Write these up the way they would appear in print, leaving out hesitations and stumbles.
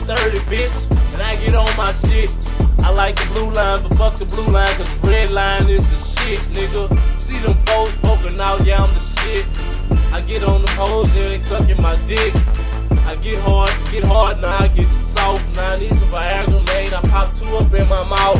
sturdy, bitch, and I get on my shit. I like the blue line, but fuck the blue line, cause the red line is the shit, nigga. See them folks poking out, yeah, I'm the shit. I get on them hoes, yeah, they sucking my dick. I get hard, now I get soft. Now I need some Viagra, man, I pop 2 up in my mouth.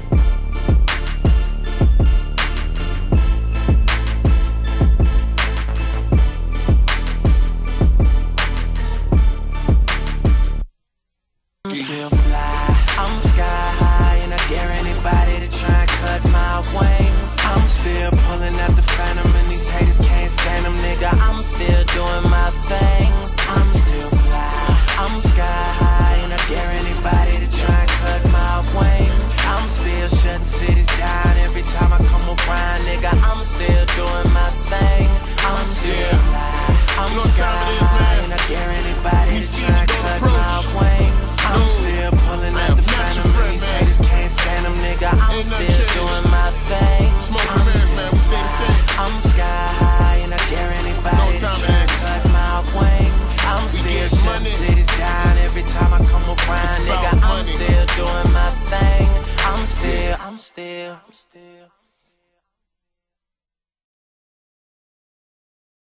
I'm still fly, I'm sky high, and I dare anybody to try and cut my wings. I'm still pulling out the phantom, and these haters can't stand them, nigga. I'm still doing my thing. I'm still fly, I'm sky high, and I dare anybody to try and cut my wings. I'm still shutting cities down every time I come around, nigga. I'm still doing my thing. I'm still fly, I'm sky high, and I dare anybody to try and cut my wings. I'm still pulling out the phantom, and these haters can't stand them, nigga. I'm still